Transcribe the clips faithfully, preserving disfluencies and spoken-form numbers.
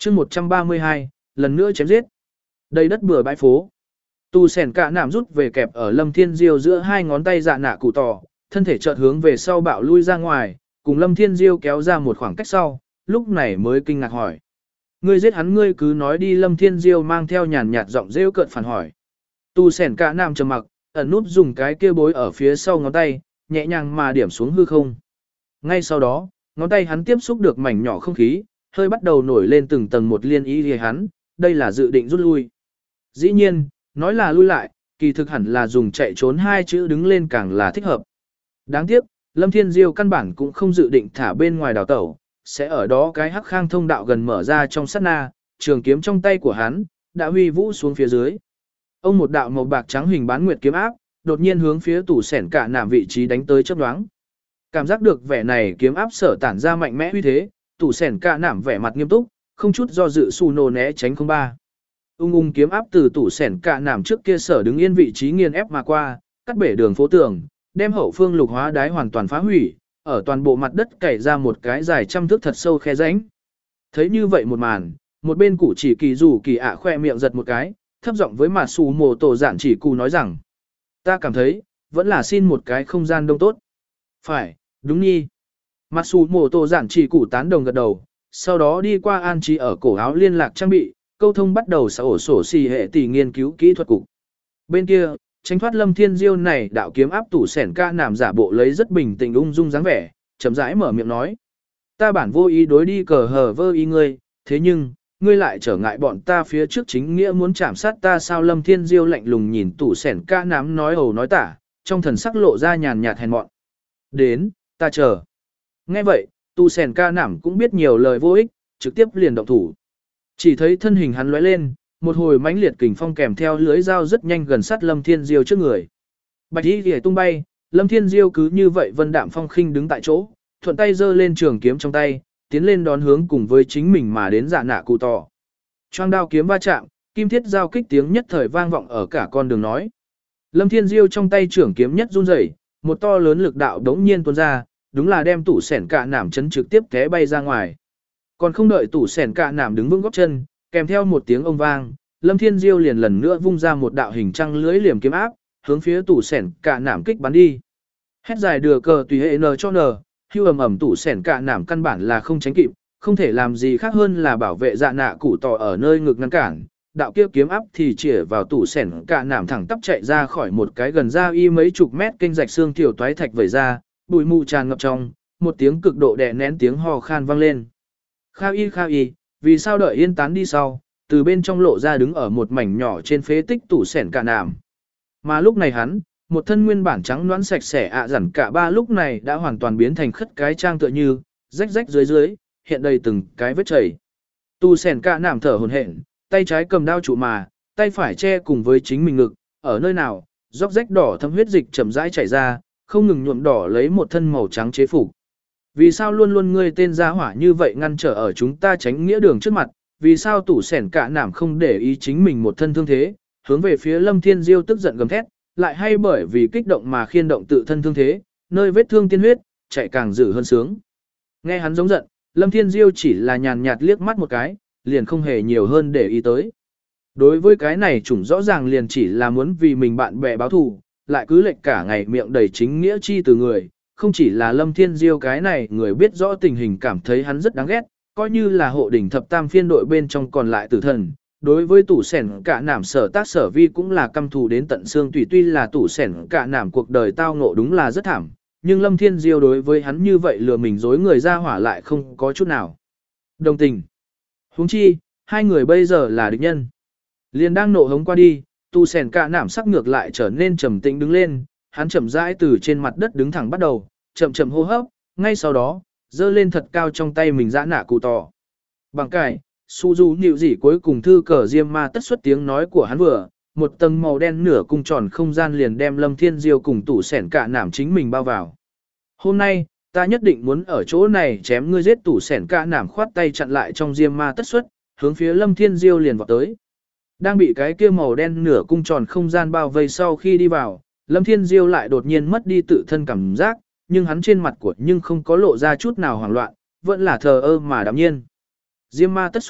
chương một trăm ba mươi hai, lần nữa chém giết. Đầy đất bừa bãi phố. Tu sẻn cả nạm rút về kẹp ở Lâm Thiên Diêu giữa hai ngón tay dạ nạ cụ tỏ, thân thể chợt hướng về sau bạo lui ra ngoài, cùng Lâm Thiên Diêu kéo ra một khoảng cách sau, lúc này mới kinh ngạc hỏi. Ngươi giết hắn ngươi cứ nói đi. Lâm Thiên Diêu mang theo nhàn nhạt giọng rêu cợt phản hỏi. Tu sẻn cả nạm trầm mặc, ẩn núp dùng cái kia bối ở phía sau ngón tay, nhẹ nhàng mà điểm xuống hư không. Ngay sau đó, ngón tay hắn tiếp xúc được mảnh nhỏ không khí, hơi bắt đầu nổi lên từng tầng một liên ý thì hắn, đây là dự định rút lui. Dĩ nhiên, nói là lui lại, kỳ thực hẳn là dùng chạy trốn hai chữ đứng lên càng là thích hợp. Đáng tiếc, Lâm Thiên Diêu căn bản cũng không dự định thả bên ngoài đào tẩu, sẽ ở đó cái hắc khang thông đạo gần mở ra trong sát na, trường kiếm trong tay của hắn, đã huy vũ xuống phía dưới. Ông một đạo màu bạc trắng hình bán nguyệt kiếm áp, đột nhiên hướng phía tủ sẻn cả nạm vị trí đánh tới chớp nhoáng. Cảm giác được vẻ này kiếm áp sở tản ra mạnh mẽ uy thế, tủ sẻn cả nạm vẻ mặt nghiêm túc, không chút do dự xù nổ né tránh không ba. Ung ung kiếm áp từ tủ sẻn cả nạm trước kia sở đứng yên vị trí nghiền ép mà qua, cắt bể đường phố tường, đem hậu phương lục hóa đái hoàn toàn phá hủy, ở toàn bộ mặt đất cày ra một cái dài trăm thước thật sâu khe rãnh. Thấy như vậy một màn, một bên cụ chỉ kỳ rủ kỳ ạ khoe miệng giật một cái, thấp giọng với mà xù mồ tổ giản chỉ cụ nói rằng, ta cảm thấy, vẫn là xin một cái không gian đông tốt. Phải, đúng nhi. Mặt xù mồ tổ giản chỉ cụ tán đồng gật đầu, sau đó đi qua an trí ở cổ áo liên lạc trang bị, câu thông bắt đầu xã ổ sổ xì hệ tỷ nghiên cứu kỹ thuật cục. Bên kia, tránh thoát Lâm Thiên Diêu này đạo kiếm áp tủ sẻn ca nằm giả bộ lấy rất bình tĩnh ung dung dáng vẻ, chậm rãi mở miệng nói. Ta bản vô ý đối đi cờ hờ vơ ý ngươi, thế nhưng, ngươi lại trở ngại bọn ta phía trước chính nghĩa muốn chạm sát ta sao. Lâm Thiên Diêu lạnh lùng nhìn tủ sẻn ca nám nói ầu nói tả, trong thần sắc lộ ra nhàn nhạt hèn mọn. Đến, ta chờ. Nghe vậy, tủ sẻn ca nảm cũng biết nhiều lời vô ích, trực tiếp liền động thủ. Chỉ thấy thân hình hắn lóe lên, một hồi mãnh liệt kình phong kèm theo lưới dao rất nhanh gần sát Lâm Thiên Diêu trước người. Bạch y liễu tung bay, Lâm Thiên Diêu cứ như vậy vân đạm phong khinh đứng tại chỗ, thuận tay giơ lên trường kiếm trong tay, tiến lên đón hướng cùng với chính mình mà đến dạ nạ cụ tỏ. Choang đao kiếm va chạm, kim thiết giao kích tiếng nhất thời vang vọng ở cả con đường nói. Lâm Thiên Diêu trong tay trường kiếm nhất run rẩy, một to lớn lực đạo đống nhiên tuôn ra, đúng là đem tủ sẻn cạ nảm chấn trực tiếp té bay ra ngoài. Còn không đợi tủ sẻn cạ nảm đứng vững gót chân, kèm theo một tiếng ông vang, Lâm Thiên Diêu liền lần nữa vung ra một đạo hình trăng lưới liềm kiếm áp, hướng phía tủ sẻn cạ nảm kích bắn đi. Hét dài đưa cờ tùy hệ n cho n, hưu ầm ầm tủ sẻn cạ nảm căn bản là không tránh kịp, không thể làm gì khác hơn là bảo vệ dạ nạ cụ tỏ ở nơi ngực ngăn cản. Đạo kia kiếm áp thì chĩa vào tủ sẻn cạ nảm thẳng tắp chạy ra khỏi một cái gần ra y mấy chục mét kênh rạch xương tiểu toái thạch vẩy ra, bụi mù tràn ngập trong, một tiếng cực độ đè nén tiếng hò khan vang lên. Kha y kha y, vì sao đợi yên tán đi sau, từ bên trong lộ ra đứng ở một mảnh nhỏ trên phế tích tủ sẻn cạ nảm. Mà lúc này hắn, một thân nguyên bản trắng nõn sạch sẽ ạ à dặn cả ba lúc này đã hoàn toàn biến thành khất cái trang tựa như, rách rách dưới dưới, hiện đầy từng cái vết chảy. Tu sẻn cạ nảm thở hổn hển, tay trái cầm đao trụ mà, tay phải che cùng với chính mình ngực, ở nơi nào, róc rách đỏ thâm huyết dịch chậm rãi chảy ra, không ngừng nhuộm đỏ lấy một thân màu trắng chế phục. Vì sao luôn luôn ngươi tên gia hỏa như vậy ngăn trở ở chúng ta tránh nghĩa đường trước mặt, vì sao tủ sẻn cạ nảm không để ý chính mình một thân thương thế, hướng về phía Lâm Thiên Diêu tức giận gầm thét, lại hay bởi vì kích động mà khiên động tự thân thương thế, nơi vết thương tiên huyết, chạy càng dữ hơn sướng. Nghe hắn giống giận, Lâm Thiên Diêu chỉ là nhàn nhạt liếc mắt một cái, liền không hề nhiều hơn để ý tới. Đối với cái này chủng rõ ràng liền chỉ là muốn vì mình bạn bè báo thù, lại cứ lệch cả ngày miệng đầy chính nghĩa chi từ người, không chỉ là Lâm Thiên Diêu cái này người biết rõ tình hình cảm thấy hắn rất đáng ghét, coi như là hộ đỉnh thập tam phiên đội bên trong còn lại tử thần. Đối với tủ sẻn cả nảm sở tác sở vi cũng là căm thù đến tận xương tùy, tuy là tủ sẻn cả nảm cuộc đời tao ngộ đúng là rất thảm, nhưng Lâm Thiên Diêu đối với hắn như vậy lừa mình dối người ra hỏa lại không có chút nào đồng tình. Huống chi, hai người bây giờ là địch nhân. Liền đang nộ hống qua đi, tủ sẻn cả nảm sắc ngược lại trở nên trầm tĩnh đứng lên, hắn chậm rãi từ trên mặt đất đứng thẳng bắt đầu, chậm chậm hô hấp, ngay sau đó, giơ lên thật cao trong tay mình giã nạ cụ tỏ. Bằng cải, su du nhịu gì cuối cùng thư cờ diêm ma tất xuất tiếng nói của hắn vừa, một tầng màu đen nửa cung tròn không gian liền đem Lâm Thiên Diêu cùng tủ sẻn cả nảm chính mình bao vào. Hôm nay, ta nhất định muốn ở chỗ này chém ngươi giết tủ sẻn cả nảm khoát tay chặn lại trong diêm ma tất xuất, hướng phía Lâm Thiên Diêu liền vọt tới. Đang bị cái kia màu đen nửa cung tròn không gian bao vây sau khi đi vào, Lâm Thiên Diêu lại đột nhiên mất đi tự thân cảm giác, nhưng hắn trên mặt của nhưng không có lộ ra chút nào hoảng loạn, vẫn là thờ ơ mà đạm nhiên. Diêm ma tất xuất,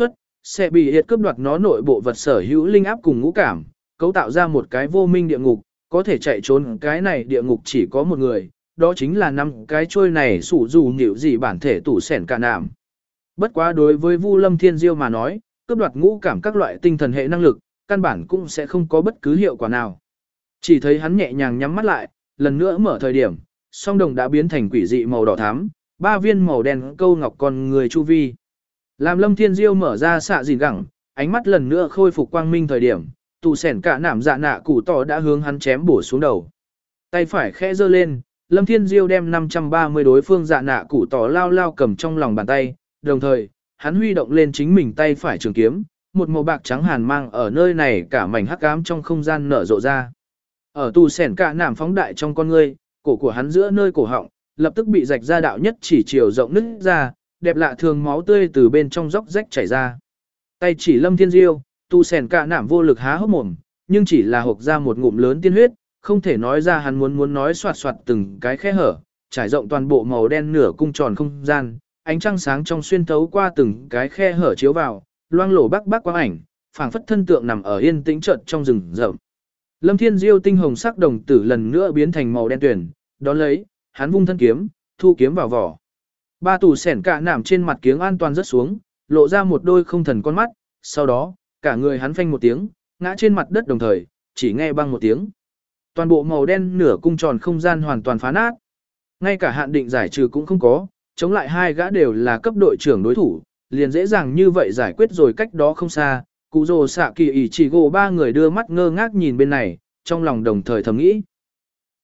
sẽ bị hiệt cướp đoạt nó nội bộ vật sở hữu linh áp cùng ngũ cảm, cấu tạo ra một cái vô minh địa ngục, có thể chạy trốn cái này địa ngục chỉ có một người, đó chính là năm cái trôi này sủ dù nhịu gì bản thể tủ sẻn cả nạm. Bất quá đối với Vu Lâm Thiên Diêu mà nói, cướp đoạt ngũ cảm các loại tinh thần hệ năng lực, căn bản cũng sẽ không có bất cứ hiệu quả nào. Chỉ thấy hắn nhẹ nhàng nhắm mắt lại, lần nữa mở thời điểm, song đồng đã biến thành quỷ dị màu đỏ thắm, ba viên màu đen câu ngọc con người chu vi. Làm Lâm Thiên Diêu mở ra xạ gìn gẳng, ánh mắt lần nữa khôi phục quang minh thời điểm, tù sẻn cả nảm dạ nạ củ tỏ đã hướng hắn chém bổ xuống đầu. Tay phải khẽ giơ lên, Lâm Thiên Diêu đem năm trăm ba mươi đối phương dạ nạ củ tỏ lao lao cầm trong lòng bàn tay, đồng thời, hắn huy động lên chính mình tay phải trường kiếm, một màu bạc trắng hàn mang ở nơi này cả mảnh hắc ám trong không gian nở rộ ra. Ở tù sẻn cả nảm phóng đại trong con ngươi, cổ của hắn giữa nơi cổ họng, lập tức bị rạch ra đạo nhất chỉ chiều rộng nứt ra, đẹp lạ thường máu tươi từ bên trong róc rách chảy ra. Tay chỉ Lâm Thiên Diêu, tu sèn cả nảm vô lực há hốc mồm, nhưng chỉ là hộc ra một ngụm lớn tiên huyết, không thể nói ra hắn muốn muốn nói soạt soạt từng cái khe hở, trải rộng toàn bộ màu đen nửa cung tròn không gian, ánh trăng sáng trong xuyên thấu qua từng cái khe hở chiếu vào, loang lổ bắc bắc quang ảnh, phảng phất thân tượng nằm ở yên tĩnh chợt trong rừng rậm. Lâm Thiên Diêu tinh hồng sắc đồng tử lần nữa biến thành màu đen tuyền, đón lấy, hắn vung thân kiếm, thu kiếm vào vỏ. Ba tù sẻn cả nằm trên mặt kiếng an toàn rớt xuống, lộ ra một đôi không thần con mắt, sau đó, cả người hắn phanh một tiếng, ngã trên mặt đất đồng thời, chỉ nghe băng một tiếng. Toàn bộ màu đen nửa cung tròn không gian hoàn toàn phá nát. Ngay cả hạn định giải trừ cũng không có, chống lại hai gã đều là cấp đội trưởng đối thủ, liền dễ dàng như vậy giải quyết rồi cách đó không xa. Cụ rồ xạ kỳ ỉ chỉ gồ ba người đưa mắt ngơ ngác nhìn bên này, trong lòng đồng thời thầm nghĩ.